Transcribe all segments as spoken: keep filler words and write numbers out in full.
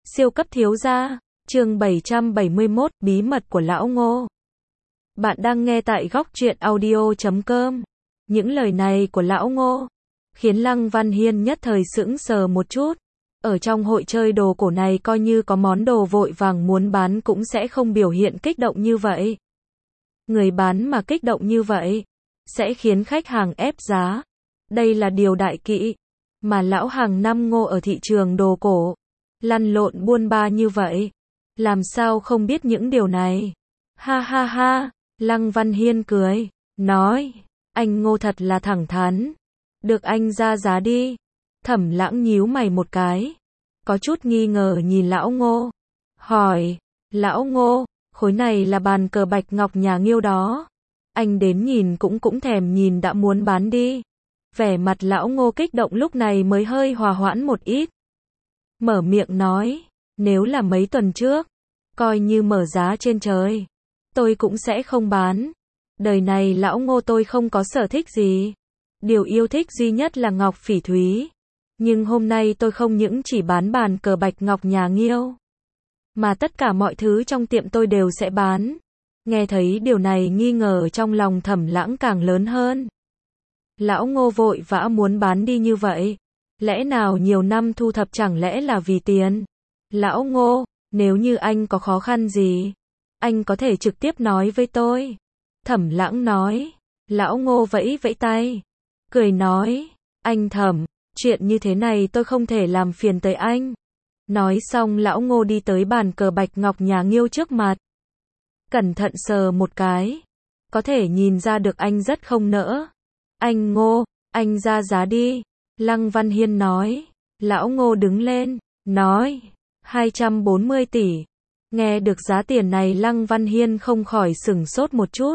Siêu cấp thiếu gia, chương bảy trăm bảy mươi mốt, bí mật của lão Ngô. Bạn đang nghe tại góc truyện audio chấm com. Những lời này của lão Ngô khiến Lăng Văn Hiên nhất thời sững sờ một chút. Ở trong hội chơi đồ cổ này coi như có món đồ vội vàng muốn bán cũng sẽ không biểu hiện kích động như vậy. Người bán mà kích động như vậy sẽ khiến khách hàng ép giá. Đây là điều đại kỵ mà lão hàng năm Ngô ở thị trường đồ cổ lăn lộn buôn ba như vậy, làm sao không biết những điều này. Ha ha ha, Lăng Văn Hiên cười, nói, anh Ngô thật là thẳng thắn, được anh ra giá đi. Thẩm Lãng nhíu mày một cái, có chút nghi ngờ nhìn lão Ngô, hỏi, lão Ngô, khối này là bàn cờ bạch ngọc nhà Nghiêu đó, anh đến nhìn cũng cũng thèm nhìn đã muốn bán đi. Vẻ mặt lão Ngô kích động lúc này mới hơi hòa hoãn một ít. Mở miệng nói, nếu là mấy tuần trước, coi như mở giá trên trời, tôi cũng sẽ không bán. Đời này lão Ngô tôi không có sở thích gì. Điều yêu thích duy nhất là ngọc phỉ thúy. Nhưng hôm nay tôi không những chỉ bán bàn cờ bạch ngọc nhà Nghiêu, mà tất cả mọi thứ trong tiệm tôi đều sẽ bán. Nghe thấy điều này nghi ngờ trong lòng Thẩm Lãng càng lớn hơn. Lão Ngô vội vã muốn bán đi như vậy. Lẽ nào nhiều năm thu thập chẳng lẽ là vì tiền? Lão Ngô, nếu như anh có khó khăn gì, anh có thể trực tiếp nói với tôi. Thẩm Lãng nói. Lão Ngô vẫy vẫy tay, cười nói, anh Thẩm, chuyện như thế này tôi không thể làm phiền tới anh. Nói xong lão Ngô đi tới bàn cờ bạch ngọc nhà Nghiêu trước mặt. Cẩn thận sờ một cái, có thể nhìn ra được anh rất không nỡ. Anh Ngô, anh ra giá đi. Lăng Văn Hiên nói. Lão Ngô đứng lên, nói, hai trăm bốn mươi tỷ. Nghe được giá tiền này Lăng Văn Hiên không khỏi sửng sốt một chút.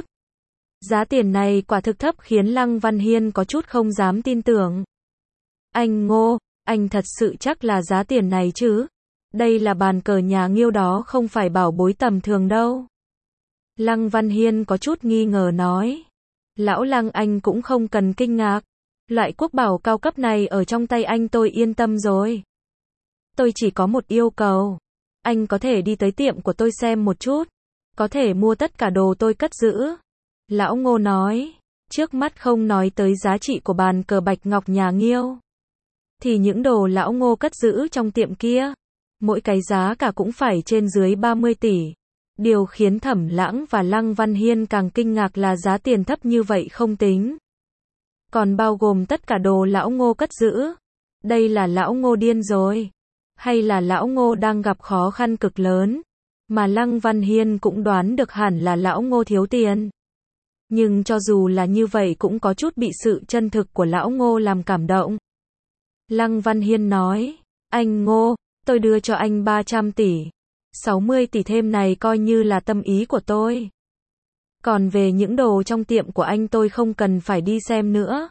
Giá tiền này quả thực thấp khiến Lăng Văn Hiên có chút không dám tin tưởng. Anh Ngô, anh thật sự chắc là giá tiền này chứ? Đây là bàn cờ nhà Nghiêu đó không phải bảo bối tầm thường đâu. Lăng Văn Hiên có chút nghi ngờ nói. Lão Lăng anh cũng không cần kinh ngạc. Loại quốc bảo cao cấp này ở trong tay anh tôi yên tâm rồi. Tôi chỉ có một yêu cầu. Anh có thể đi tới tiệm của tôi xem một chút. Có thể mua tất cả đồ tôi cất giữ. Lão Ngô nói. Trước mắt không nói tới giá trị của bàn cờ bạch ngọc nhà Nghiêu, thì những đồ lão Ngô cất giữ trong tiệm kia, mỗi cái giá cả cũng phải trên dưới ba mươi tỷ. Điều khiến Thẩm Lãng và Lăng Văn Hiên càng kinh ngạc là giá tiền thấp như vậy không tính, còn bao gồm tất cả đồ lão Ngô cất giữ. Đây là lão Ngô điên rồi, hay là lão Ngô đang gặp khó khăn cực lớn, mà Lăng Văn Hiên cũng đoán được hẳn là lão Ngô thiếu tiền. Nhưng cho dù là như vậy cũng có chút bị sự chân thực của lão Ngô làm cảm động. Lăng Văn Hiên nói, anh Ngô, tôi đưa cho anh ba trăm tỷ. sáu mươi tỷ thêm này coi như là tâm ý của tôi. Còn về những đồ trong tiệm của anh tôi không cần phải đi xem nữa.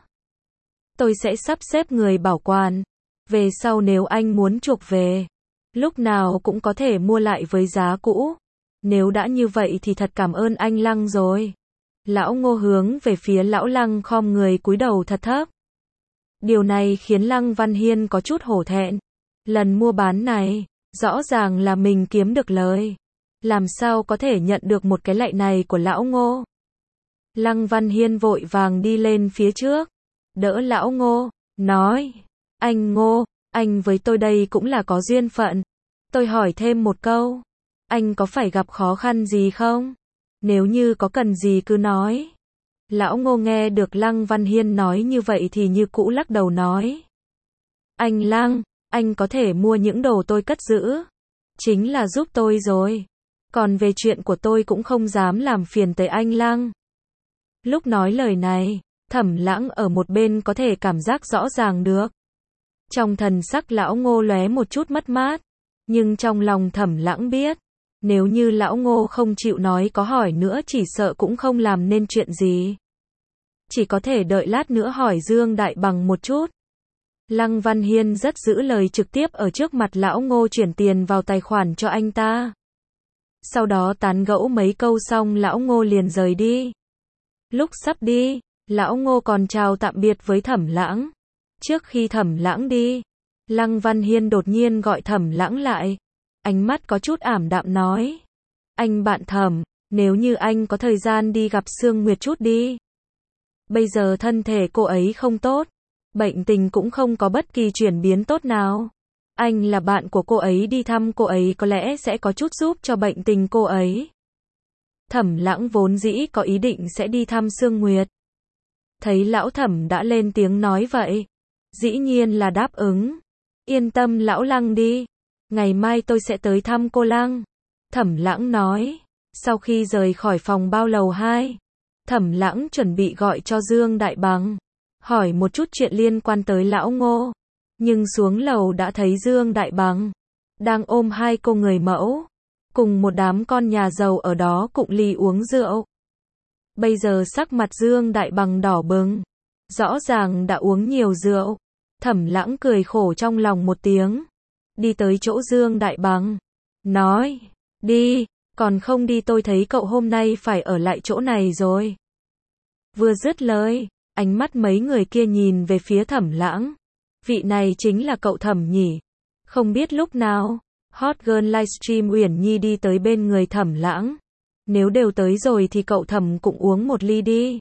Tôi sẽ sắp xếp người bảo quản. Về sau nếu anh muốn chuộc về, lúc nào cũng có thể mua lại với giá cũ. Nếu đã như vậy thì thật cảm ơn anh Lăng rồi. Lão Ngô hướng về phía lão Lăng khom người cúi đầu thật thấp. Điều này khiến Lăng Văn Hiên có chút hổ thẹn. Lần mua bán này, rõ ràng là mình kiếm được lời. Làm sao có thể nhận được một cái lạy này của lão Ngô. Lăng Văn Hiên vội vàng đi lên phía trước, đỡ lão Ngô, nói, anh Ngô, anh với tôi đây cũng là có duyên phận. Tôi hỏi thêm một câu, anh có phải gặp khó khăn gì không? Nếu như có cần gì cứ nói. Lão Ngô nghe được Lăng Văn Hiên nói như vậy thì như cũ lắc đầu nói. Anh Lăng, anh có thể mua những đồ tôi cất giữ, chính là giúp tôi rồi. Còn về chuyện của tôi cũng không dám làm phiền tới anh Lăng. Lúc nói lời này, Thẩm Lãng ở một bên có thể cảm giác rõ ràng được. Trong thần sắc lão Ngô lóe một chút mất mát, nhưng trong lòng Thẩm Lãng biết, nếu như lão Ngô không chịu nói có hỏi nữa chỉ sợ cũng không làm nên chuyện gì. Chỉ có thể đợi lát nữa hỏi Dương Đại Bằng một chút. Lăng Văn Hiên rất giữ lời trực tiếp ở trước mặt lão Ngô chuyển tiền vào tài khoản cho anh ta. Sau đó tán gẫu mấy câu xong lão Ngô liền rời đi. Lúc sắp đi, lão Ngô còn chào tạm biệt với Thẩm Lãng. Trước khi Thẩm Lãng đi, Lăng Văn Hiên đột nhiên gọi Thẩm Lãng lại. ánh mắt có chút ảm đạm nói. Anh bạn Thẩm, nếu như anh có thời gian đi gặp Sương Nguyệt chút đi. Bây giờ thân thể cô ấy không tốt, bệnh tình cũng không có bất kỳ chuyển biến tốt nào. Anh là bạn của cô ấy, đi thăm cô ấy có lẽ sẽ có chút giúp cho bệnh tình cô ấy. Thẩm Lãng vốn dĩ có ý định sẽ đi thăm Sương Nguyệt. Thấy lão Thẩm đã lên tiếng nói vậy, dĩ nhiên là đáp ứng. Yên tâm lão Lăng đi, ngày mai tôi sẽ tới thăm cô Lăng. Thẩm Lãng nói. Sau khi rời khỏi phòng bao lầu hai, Thẩm Lãng chuẩn bị gọi cho Dương Đại Bằng, hỏi một chút chuyện liên quan tới lão Ngô. Nhưng xuống lầu đã thấy Dương Đại Bằng đang ôm hai cô người mẫu, cùng một đám con nhà giàu ở đó cụng ly uống rượu. Bây giờ sắc mặt Dương Đại Bằng đỏ bừng, rõ ràng đã uống nhiều rượu. Thẩm Lãng cười khổ trong lòng một tiếng, đi tới chỗ Dương Đại Bằng, nói, đi, còn không đi tôi thấy cậu hôm nay phải ở lại chỗ này rồi. Vừa dứt lời, ánh mắt mấy người kia nhìn về phía Thẩm Lãng. Vị này chính là cậu Thẩm nhỉ? Không biết lúc nào, Hot Girl Livestream Uyển Nhi đi tới bên người Thẩm Lãng. Nếu đều tới rồi thì cậu Thẩm cũng uống một ly đi.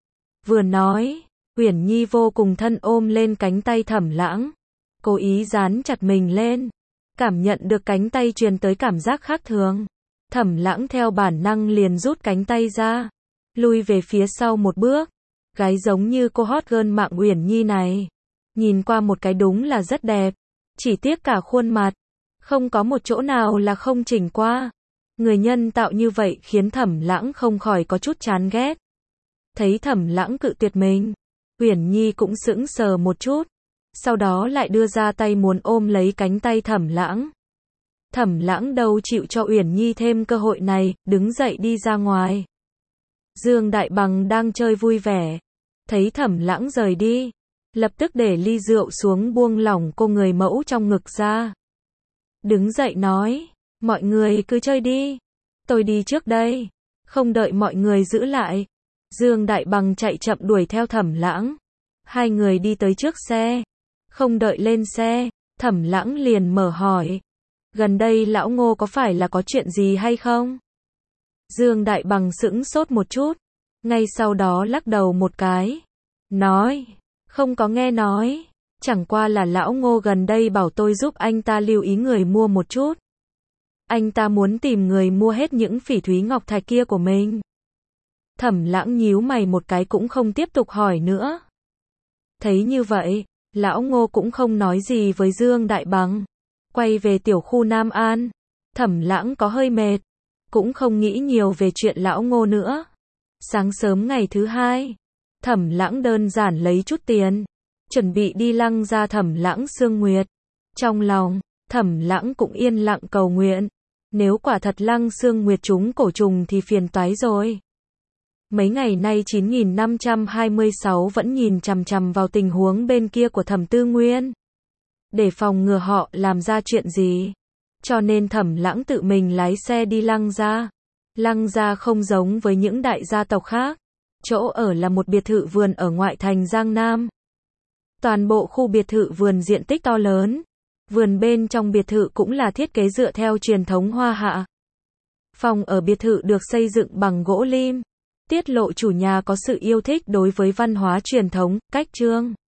Vừa nói, Uyển Nhi vô cùng thân ôm lên cánh tay Thẩm Lãng, cố ý dán chặt mình lên, cảm nhận được cánh tay truyền tới cảm giác khác thường. Thẩm Lãng theo bản năng liền rút cánh tay ra, lui về phía sau một bước. Gái giống như cô hot girl mạng Uyển Nhi này, nhìn qua một cái đúng là rất đẹp, chỉ tiếc cả khuôn mặt, không có một chỗ nào là không chỉnh qua. Người nhân tạo như vậy khiến Thẩm Lãng không khỏi có chút chán ghét. Thấy Thẩm Lãng cự tuyệt mình, Uyển Nhi cũng sững sờ một chút, sau đó lại đưa ra tay muốn ôm lấy cánh tay Thẩm Lãng. Thẩm Lãng đâu chịu cho Uyển Nhi thêm cơ hội này, đứng dậy đi ra ngoài. Dương Đại Bằng đang chơi vui vẻ, thấy Thẩm Lãng rời đi, lập tức để ly rượu xuống buông lỏng cô người mẫu trong ngực ra. Đứng dậy nói, mọi người cứ chơi đi, tôi đi trước đây. Không đợi mọi người giữ lại, Dương Đại Bằng chạy chậm đuổi theo Thẩm Lãng. Hai người đi tới trước xe, không đợi lên xe, Thẩm Lãng liền mở hỏi, gần đây lão Ngô có phải là có chuyện gì hay không? Dương Đại Bằng sững sốt một chút, ngay sau đó lắc đầu một cái, nói, không có nghe nói, chẳng qua là lão Ngô gần đây bảo tôi giúp anh ta lưu ý người mua một chút. Anh ta muốn tìm người mua hết những phỉ thúy ngọc thạch kia của mình. Thẩm Lãng nhíu mày một cái cũng không tiếp tục hỏi nữa. Thấy như vậy, lão Ngô cũng không nói gì với Dương Đại Bằng, quay về tiểu khu Nam An. Thẩm Lãng có hơi mệt, cũng không nghĩ nhiều về chuyện lão Ngô nữa. Sáng sớm ngày thứ hai, Thẩm Lãng đơn giản lấy chút tiền, chuẩn bị đi Lăng ra Thẩm Lãng Sương Nguyệt. Trong lòng, Thẩm Lãng cũng yên lặng cầu nguyện, nếu quả thật Lăng Sương Nguyệt trúng cổ trùng thì phiền toái rồi. Mấy ngày nay chín nghìn năm trăm hai mươi sáu vẫn nhìn chằm chằm vào tình huống bên kia của Thẩm Tư Nguyên, để phòng ngừa họ làm ra chuyện gì. Cho nên Thẩm Lãng tự mình lái xe đi Lăng gia. Lăng gia không giống với những đại gia tộc khác, chỗ ở là một biệt thự vườn ở ngoại thành Giang Nam. Toàn bộ khu biệt thự vườn diện tích to lớn, vườn bên trong biệt thự cũng là thiết kế dựa theo truyền thống Hoa Hạ. Phòng ở biệt thự được xây dựng bằng gỗ lim, tiết lộ chủ nhà có sự yêu thích đối với văn hóa truyền thống, cách trương.